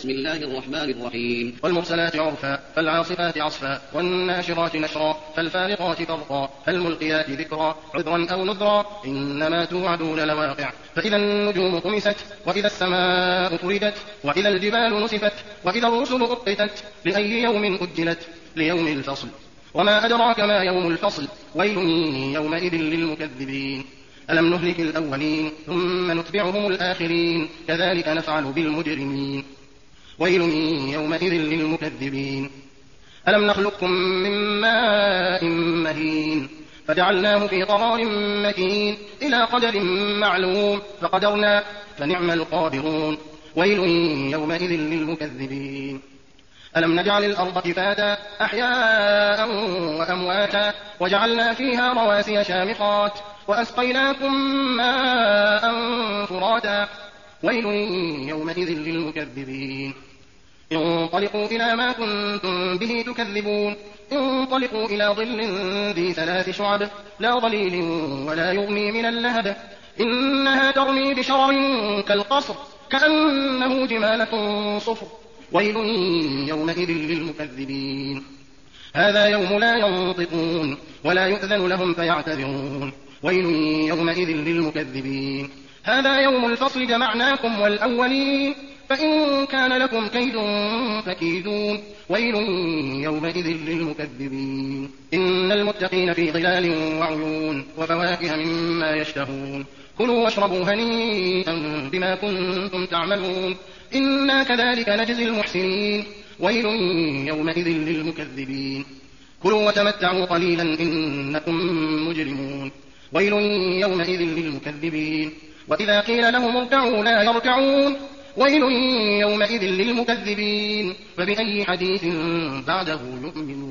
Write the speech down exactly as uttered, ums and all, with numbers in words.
بسم الله الرحمن الرحيم والمرسلات عرفا فالعاصفات عصفا والناشرات نشرا فالفارقات فرقا فالملقيات ذكرا عذرا أو نذرا إنما توعدون لواقع فإذا النجوم طمست وإذا السماء فردت وإذا الجبال نسفت وإذا الرسل أقتت لأي يوم أجلت ليوم الفصل وما أدراك ما يوم الفصل ويل يومئذ للمكذبين ألم نهلك الأولين ثم نتبعهم الآخرين كذلك نفعل بالمجرمين ويل يومئذ للمكذبين ألم نخلقكم من ماء مهين فجعلناه في قرار مكين إلى قدر معلوم فقدرنا فنعم القادرون ويل يومئذ للمكذبين ألم نجعل الأرض كفاتا أحياء وأمواتا وجعلنا فيها رواسي شامخات وأسقيناكم ماء فراتا ويل يومئذ للمكذبين انطلقوا إلى ما كنتم به تكذبون انطلقوا إلى ظل ذي ثلاث شعب لا ظليل ولا يغني من اللهب إنها ترمي بشرر كالقصر كأنه جمالة صفر ويل يومئذ للمكذبين هذا يوم لا ينطقون ولا يؤذن لهم فيعتذرون ويل يومئذ للمكذبين هذا يوم الفصل جمعناكم والأولين فإن كان لكم كيد فكيدون ويل يومئذ للمكذبين إن المتقين في ظلال وعيون وفواكه مما يشتهون كلوا واشربوا هنيئا بما كنتم تعملون إنا كذلك نجزي المحسنين ويل يومئذ للمكذبين كلوا وتمتعوا قليلا إنكم مجرمون ويل يومئذ للمكذبين وإذا قيل لهم اركعوا لا يركعون ويل يومئذ للمكذبين فبأي حديث بعده يؤمنون